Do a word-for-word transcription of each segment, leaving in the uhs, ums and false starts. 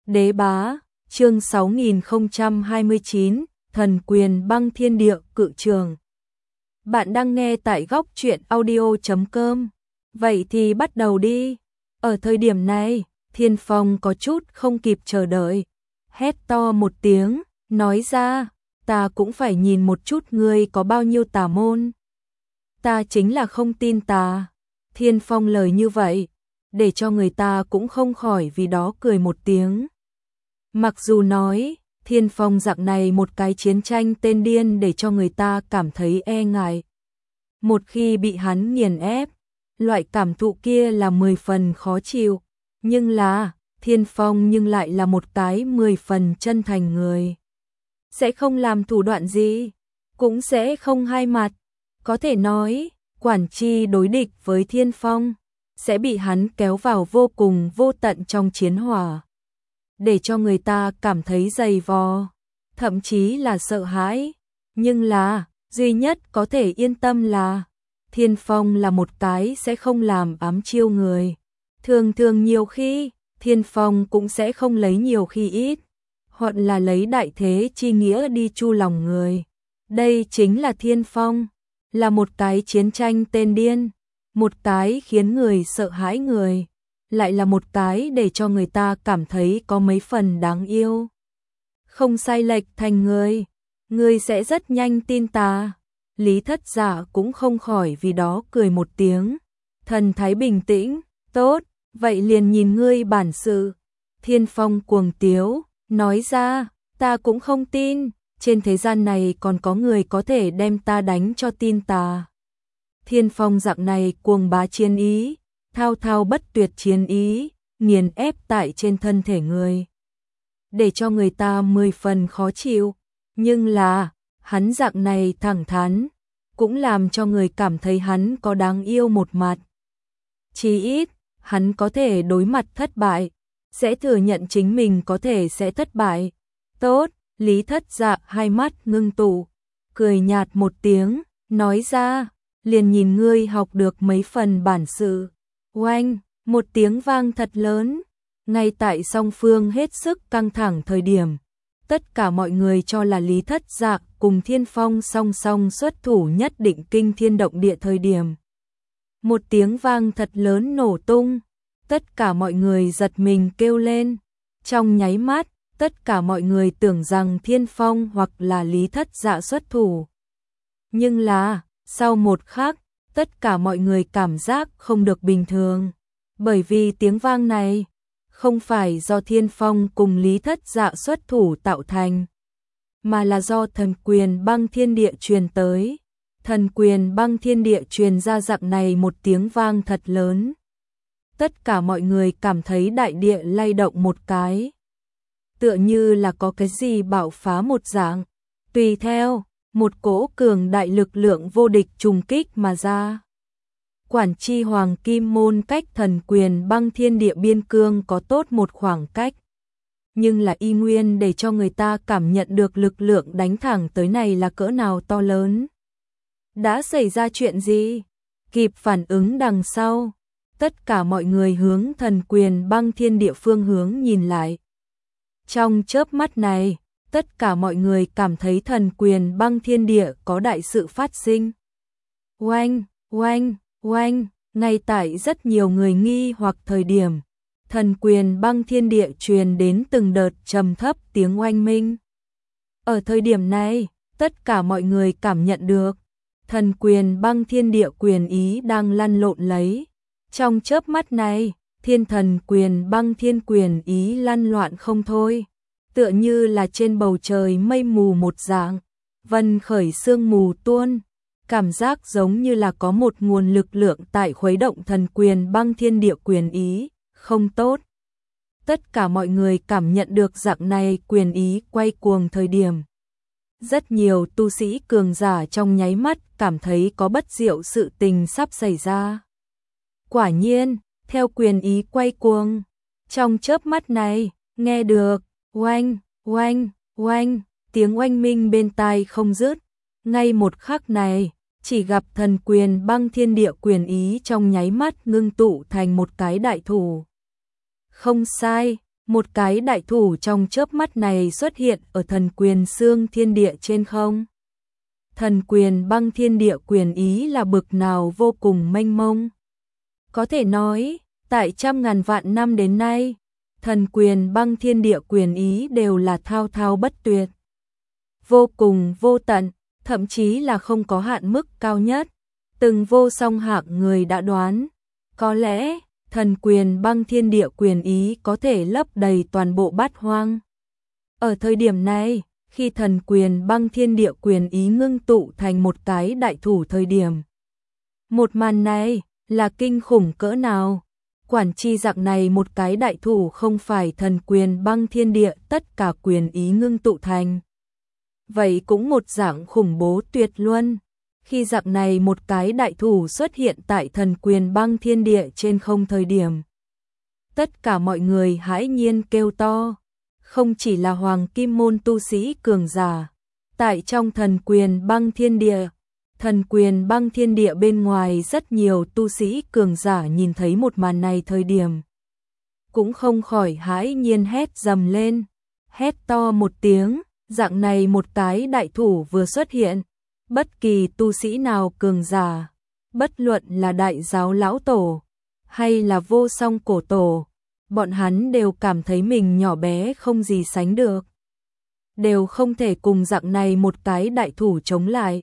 Đế bá, chương sáu nghìn không trăm hai mươi chín, thần quyền băng thiên địa cự trường. Bạn đang nghe tại góc truyện audio chấm com. Vậy thì bắt đầu đi. Ở thời điểm này, Thiên Phong có chút không kịp chờ đợi. Hét to một tiếng, nói ra, ta cũng phải nhìn một chút ngươi có bao nhiêu tà môn. Ta chính là không tin tà. Thiên Phong lời như vậy, để cho người ta cũng không khỏi vì đó cười một tiếng. Mặc dù nói, Thiên Phong dạng này một cái chiến tranh tên điên để cho người ta cảm thấy e ngại. Một khi bị hắn nghiền ép, loại cảm thụ kia là mười phần khó chịu. Nhưng là, Thiên Phong nhưng lại là một cái mười phần chân thành người. Sẽ không làm thủ đoạn gì, cũng sẽ không hai mặt. Có thể nói, Quản Chi đối địch với Thiên Phong, sẽ bị hắn kéo vào vô cùng vô tận trong chiến hỏa. Để cho người ta cảm thấy dày vò, thậm chí là sợ hãi. Nhưng là, duy nhất có thể yên tâm là, Thiên Phong là một cái sẽ không làm ám chiêu người. Thường thường nhiều khi, Thiên Phong cũng sẽ không lấy nhiều khi ít, hoặc là lấy đại thế chi nghĩa đi chu lòng người. Đây chính là Thiên Phong, là một cái chiến tranh tên điên, một cái khiến người sợ hãi người, lại là một cái để cho người ta cảm thấy có mấy phần đáng yêu. Không sai lệch thành người, người sẽ rất nhanh tin ta. Lý Thất Dạ cũng không khỏi vì đó cười một tiếng. Thần thái bình tĩnh, tốt, vậy liền nhìn ngươi bản sự. Thiên Phong cuồng tiếu, nói ra, ta cũng không tin, trên thế gian này còn có người có thể đem ta đánh cho tin ta. Thiên Phong dạng này cuồng bá chiến ý, thao thao bất tuyệt chiến ý, nghiền ép tại trên thân thể người. Để cho người ta mười phần khó chịu, nhưng là, hắn dạng này thẳng thắn, cũng làm cho người cảm thấy hắn có đáng yêu một mặt. Chí ít, hắn có thể đối mặt thất bại, sẽ thừa nhận chính mình có thể sẽ thất bại. Tốt, Lý Thất Dạ hai mắt ngưng tụ, cười nhạt một tiếng, nói ra, liền nhìn ngươi học được mấy phần bản sự. Oanh, một tiếng vang thật lớn, ngay tại song phương hết sức căng thẳng thời điểm. Tất cả mọi người cho là Lý Thất Dạ cùng Thiên Phong song song xuất thủ nhất định kinh thiên động địa thời điểm. Một tiếng vang thật lớn nổ tung, tất cả mọi người giật mình kêu lên. Trong nháy mắt, tất cả mọi người tưởng rằng Thiên Phong hoặc là Lý Thất Dạ xuất thủ. Nhưng là, sau một khắc, tất cả mọi người cảm giác không được bình thường. Bởi vì tiếng vang này, không phải do Thiên Phong cùng Lý Thất Dạ xuất thủ tạo thành, mà là do thần quyền băng thiên địa truyền tới. Thần quyền băng thiên địa truyền ra dạng này một tiếng vang thật lớn. Tất cả mọi người cảm thấy đại địa lay động một cái. Tựa như là có cái gì bạo phá một dạng. Tùy theo, một cỗ cường đại lực lượng vô địch trùng kích mà ra. Quản Chi Hoàng Kim Môn cách thần quyền băng thiên địa biên cương có tốt một khoảng cách. Nhưng là y nguyên để cho người ta cảm nhận được lực lượng đánh thẳng tới này là cỡ nào to lớn. Đã xảy ra chuyện gì? Kịp phản ứng đằng sau, tất cả mọi người hướng thần quyền băng thiên địa phương hướng nhìn lại. Trong chớp mắt này, tất cả mọi người cảm thấy thần quyền băng thiên địa có đại sự phát sinh. Oanh, oanh, oanh, ngay tại rất nhiều người nghi hoặc thời điểm, thần quyền băng thiên địa truyền đến từng đợt trầm thấp tiếng oanh minh. Ở thời điểm này, tất cả mọi người cảm nhận được, thần quyền băng thiên địa quyền ý đang lăn lộn lấy. Trong chớp mắt này, thiên thần quyền băng thiên quyền ý lăn loạn không thôi. Tựa như là trên bầu trời mây mù một dạng, vân khởi sương mù tuôn, cảm giác giống như là có một nguồn lực lượng tại khuấy động thần quyền băng thiên địa quyền ý, không tốt. Tất cả mọi người cảm nhận được dạng này quyền ý quay cuồng thời điểm. Rất nhiều tu sĩ cường giả trong nháy mắt cảm thấy có bất diệu sự tình sắp xảy ra. Quả nhiên, theo quyền ý quay cuồng, trong chớp mắt này, nghe được oanh, oanh, oanh, tiếng oanh minh bên tai không dứt. Ngay một khắc này, chỉ gặp thần quyền băng thiên địa quyền ý trong nháy mắt ngưng tụ thành một cái đại thủ. Không sai, Một cái đại thủ trong chớp mắt này xuất hiện ở thần quyền xương thiên địa trên không. Thần quyền băng thiên địa quyền ý là bực nào vô cùng mênh mông. Có thể nói, tại trăm ngàn vạn năm đến nay, thần quyền băng thiên địa quyền ý đều là thao thao bất tuyệt. Vô cùng vô tận, thậm chí là không có hạn mức cao nhất. Từng vô song hạng người đã đoán, có lẽ thần quyền băng thiên địa quyền ý có thể lấp đầy toàn bộ bát hoang. Ở thời điểm này, khi thần quyền băng thiên địa quyền ý ngưng tụ thành một cái đại thủ thời điểm. Một màn này là kinh khủng cỡ nào? Quản chi dạng này một cái đại thủ không phải thần quyền băng thiên địa tất cả quyền ý ngưng tụ thành. Vậy cũng một dạng khủng bố tuyệt luân. Khi dạng này một cái đại thủ xuất hiện tại thần quyền băng thiên địa trên không thời điểm. Tất cả mọi người hãi nhiên kêu to. Không chỉ là hoàng kim môn tu sĩ cường giả. Tại trong thần quyền băng thiên địa. Thần quyền băng thiên địa bên ngoài rất nhiều tu sĩ cường giả nhìn thấy một màn này thời điểm. Cũng không khỏi hãi nhiên hét dầm lên. Hét to một tiếng, dạng này một cái đại thủ vừa xuất hiện. Bất kỳ tu sĩ nào cường giả, bất luận là đại giáo lão tổ, hay là vô song cổ tổ, bọn hắn đều cảm thấy mình nhỏ bé không gì sánh được. Đều không thể cùng dạng này một cái đại thủ chống lại.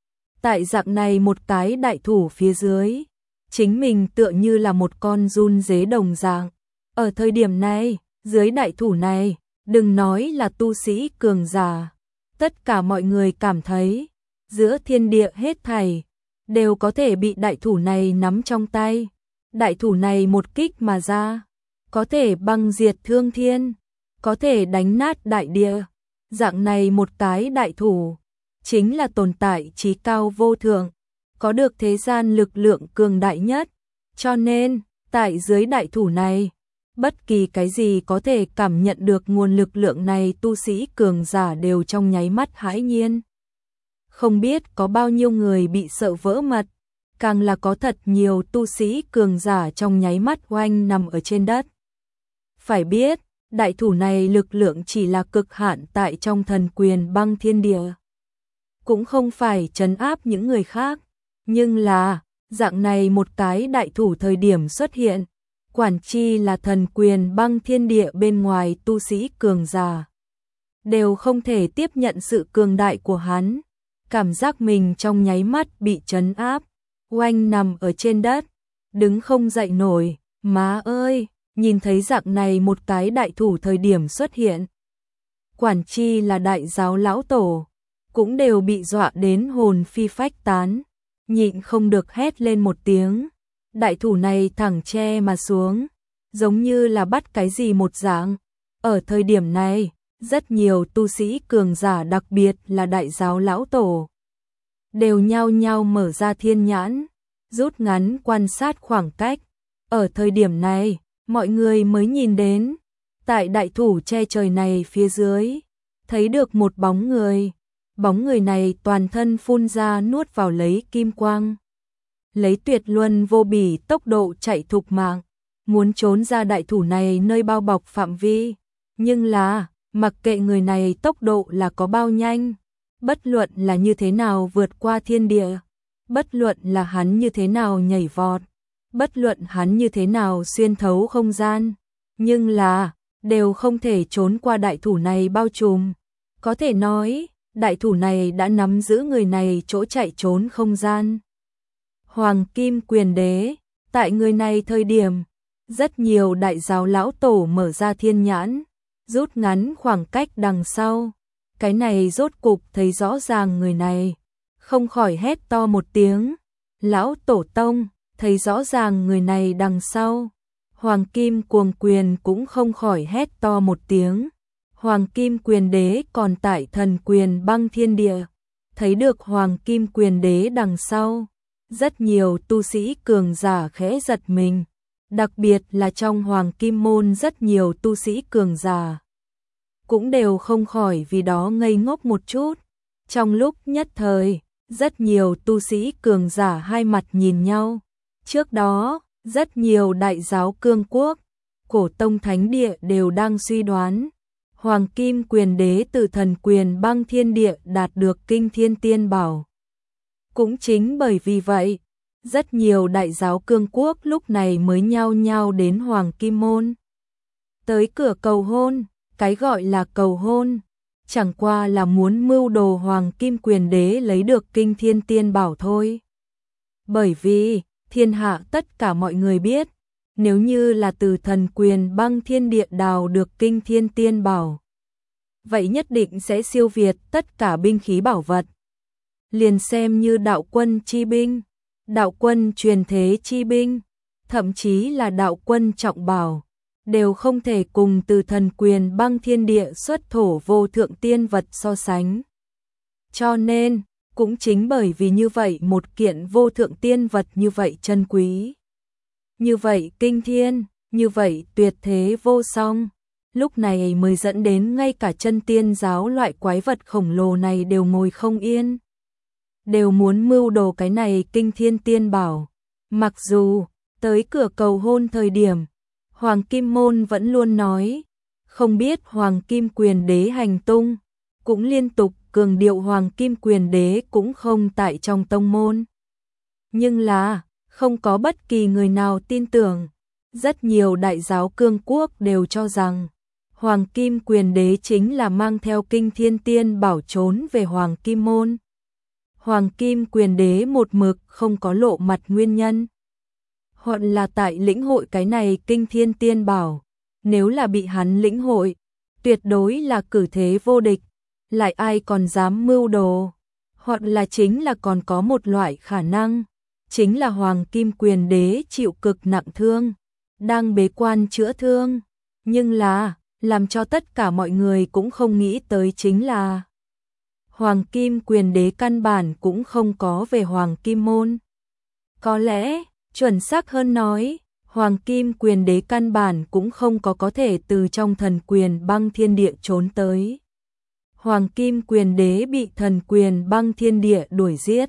Tại dạng này một cái đại thủ phía dưới, chính mình tựa như là một con run dế đồng dạng. Ở thời điểm này, dưới đại thủ này, đừng nói là tu sĩ cường giả, tất cả mọi người cảm thấy, giữa thiên địa hết thảy, đều có thể bị đại thủ này nắm trong tay. Đại thủ này một kích mà ra, có thể băng diệt thương thiên, có thể đánh nát đại địa. Dạng này một cái đại thủ, chính là tồn tại trí cao vô thượng, có được thế gian lực lượng cường đại nhất. Cho nên, tại dưới đại thủ này, bất kỳ cái gì có thể cảm nhận được nguồn lực lượng này tu sĩ cường giả đều trong nháy mắt hãi nhiên. Không biết có bao nhiêu người bị sợ vỡ mật, càng là có thật nhiều tu sĩ cường giả trong nháy mắt oanh nằm ở trên đất. Phải biết, đại thủ này lực lượng chỉ là cực hạn tại trong thần quyền băng thiên địa. Cũng không phải trấn áp những người khác, nhưng là, dạng này một cái đại thủ thời điểm xuất hiện, quản chi là thần quyền băng thiên địa bên ngoài tu sĩ cường giả. Đều không thể tiếp nhận sự cường đại của hắn. Cảm giác mình trong nháy mắt bị trấn áp, oanh nằm ở trên đất, đứng không dậy nổi. Má ơi, nhìn thấy dạng này một cái đại thủ thời điểm xuất hiện. Quản chi là đại giáo lão tổ, cũng đều bị dọa đến hồn phi phách tán, nhịn không được hét lên một tiếng. Đại thủ này thẳng che mà xuống, giống như là bắt cái gì một dạng. Ở thời điểm này, rất nhiều tu sĩ cường giả đặc biệt là đại giáo lão tổ đều nhao nhao mở ra thiên nhãn, rút ngắn quan sát khoảng cách. Ở thời điểm này, mọi người mới nhìn đến, tại đại thủ che trời này phía dưới, thấy được một bóng người. Bóng người này toàn thân phun ra nuốt vào lấy kim quang. Lấy tuyệt luân vô bỉ tốc độ chạy thục mạng, muốn trốn ra đại thủ này nơi bao bọc phạm vi. Nhưng là, mặc kệ người này tốc độ là có bao nhanh, bất luận là như thế nào vượt qua thiên địa, bất luận là hắn như thế nào nhảy vọt, bất luận hắn như thế nào xuyên thấu không gian, nhưng là, đều không thể trốn qua đại thủ này bao trùm. Có thể nói, đại thủ này đã nắm giữ người này chỗ chạy trốn không gian. Hoàng Kim Quyền Đế, tại người này thời điểm, rất nhiều đại giáo lão tổ mở ra thiên nhãn, rút ngắn khoảng cách đằng sau. Cái này rốt cục thấy rõ ràng người này, không khỏi hét to một tiếng. Lão tổ tông, thấy rõ ràng người này đằng sau. Hoàng Kim Cuồng Quyền cũng không khỏi hét to một tiếng. Hoàng Kim Quyền Đế còn tại thần quyền băng thiên địa, thấy được Hoàng Kim Quyền Đế đằng sau. Rất nhiều tu sĩ cường giả khẽ giật mình, đặc biệt là trong Hoàng Kim Môn rất nhiều tu sĩ cường giả. Cũng đều không khỏi vì đó ngây ngốc một chút. Trong lúc nhất thời, rất nhiều tu sĩ cường giả hai mặt nhìn nhau. Trước đó, rất nhiều đại giáo cương quốc, cổ tông thánh địa đều đang suy đoán, Hoàng Kim Quyền Đế từ thần quyền băng thiên địa đạt được kinh thiên tiên bảo. Cũng chính bởi vì vậy, rất nhiều đại giáo cương quốc lúc này mới nhao nhao đến Hoàng Kim Môn. Tới cửa cầu hôn, cái gọi là cầu hôn, chẳng qua là muốn mưu đồ Hoàng Kim Quyền Đế lấy được kinh thiên tiên bảo thôi. Bởi vì, thiên hạ tất cả mọi người biết, nếu như là từ thần quyền băng thiên địa đào được kinh thiên tiên bảo, vậy nhất định sẽ siêu việt tất cả binh khí bảo vật. Liền xem như đạo quân chi binh, đạo quân truyền thế chi binh, thậm chí là đạo quân trọng bảo, đều không thể cùng từ thần quyền băng thiên địa xuất thổ vô thượng tiên vật so sánh. Cho nên, cũng chính bởi vì như vậy một kiện vô thượng tiên vật như vậy chân quý, như vậy kinh thiên, như vậy tuyệt thế vô song, lúc này mới dẫn đến ngay cả chân tiên giáo loại quái vật khổng lồ này đều ngồi không yên, đều muốn mưu đồ cái này kinh thiên tiên bảo. Mặc dù, tới cửa cầu hôn thời điểm, Hoàng Kim Môn vẫn luôn nói, không biết Hoàng Kim Quyền Đế hành tung, cũng liên tục cường điệu Hoàng Kim Quyền Đế cũng không tại trong tông môn. Nhưng là, không có bất kỳ người nào tin tưởng, rất nhiều đại giáo cương quốc đều cho rằng, Hoàng Kim Quyền Đế chính là mang theo kinh thiên tiên bảo trốn về Hoàng Kim Môn. Hoàng Kim Quyền Đế một mực không có lộ mặt nguyên nhân, hoặc là tại lĩnh hội cái này kinh thiên tiên bảo, nếu là bị hắn lĩnh hội, tuyệt đối là cử thế vô địch, lại ai còn dám mưu đồ, hoặc là chính là còn có một loại khả năng, chính là Hoàng Kim Quyền Đế chịu cực nặng thương, đang bế quan chữa thương, nhưng là, làm cho tất cả mọi người cũng không nghĩ tới chính là Hoàng Kim Quyền Đế căn bản cũng không có về Hoàng Kim Môn. Có lẽ, chuẩn xác hơn nói, Hoàng Kim Quyền Đế căn bản cũng không có có thể từ trong thần quyền băng thiên địa trốn tới. Hoàng Kim Quyền Đế bị thần quyền băng thiên địa đuổi giết.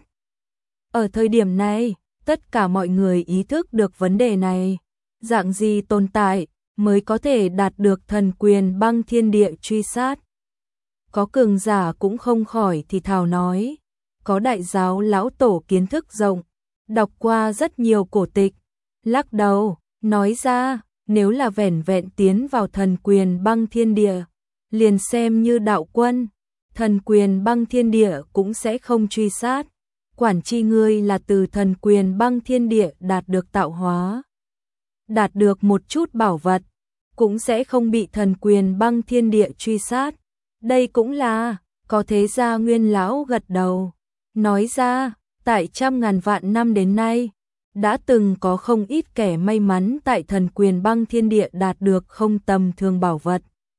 Ở thời điểm này, tất cả mọi người ý thức được vấn đề này, dạng gì tồn tại mới có thể đạt được thần quyền băng thiên địa truy sát. Có cường giả cũng không khỏi thì thào nói, có đại giáo lão tổ kiến thức rộng, đọc qua rất nhiều cổ tịch, lắc đầu, nói ra, nếu là vẻn vẹn tiến vào thần quyền băng thiên địa, liền xem như đạo quân, thần quyền băng thiên địa cũng sẽ không truy sát, quản chi ngươi là từ thần quyền băng thiên địa đạt được tạo hóa, đạt được một chút bảo vật, cũng sẽ không bị thần quyền băng thiên địa truy sát. Đây cũng là, có thế gia Nguyên lão gật đầu, nói ra, tại trăm ngàn vạn năm đến nay, đã từng có không ít kẻ may mắn tại thần quyền băng thiên địa đạt được không tầm thường bảo vật.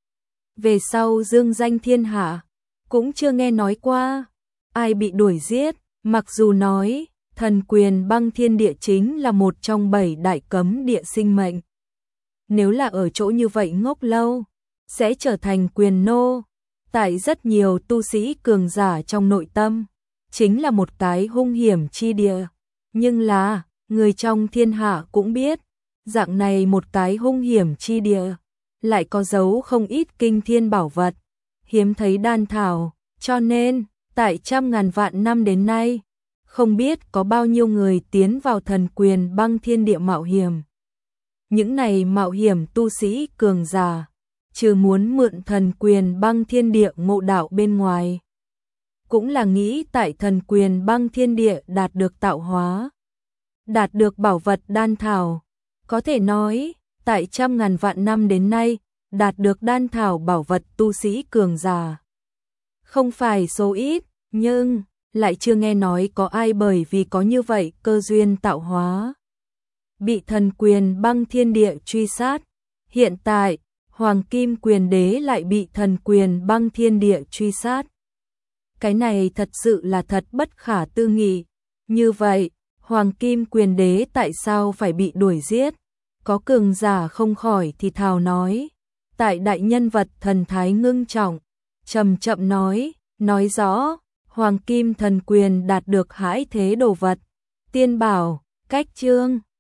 Về sau dương danh thiên hạ, cũng chưa nghe nói qua, ai bị đuổi giết, mặc dù nói, thần quyền băng thiên địa chính là một trong bảy đại cấm địa sinh mệnh. Nếu là ở chỗ như vậy ngốc lâu, sẽ trở thành quyền nô. Tại rất nhiều tu sĩ cường giả trong nội tâm, chính là một cái hung hiểm chi địa. Nhưng là, người trong thiên hạ cũng biết, dạng này một cái hung hiểm chi địa, lại có dấu không ít kinh thiên bảo vật, hiếm thấy đan thảo, cho nên, tại trăm ngàn vạn năm đến nay, không biết có bao nhiêu người tiến vào thần quyền băng thiên địa mạo hiểm. Những này mạo hiểm tu sĩ cường giả, trừ muốn mượn thần quyền băng thiên địa ngộ đạo bên ngoài, cũng là nghĩ tại thần quyền băng thiên địa đạt được tạo hóa, đạt được bảo vật đan thảo. Có thể nói, tại trăm ngàn vạn năm đến nay, đạt được đan thảo bảo vật tu sĩ cường giả. Không phải số ít, nhưng lại chưa nghe nói có ai bởi vì có như vậy cơ duyên tạo hóa, bị thần quyền băng thiên địa truy sát. Hiện tại, Hoàng Kim Quyền Đế lại bị thần quyền băng thiên địa truy sát. Cái này thật sự là thật bất khả tư nghị. Như vậy, Hoàng Kim Quyền Đế tại sao phải bị đuổi giết? Có cường giả không khỏi thì thào nói. Tại đại nhân vật thần thái ngưng trọng, chậm chậm nói, nói rõ, Hoàng Kim thần quyền đạt được hãi thế đồ vật, tiên bảo, cách chương.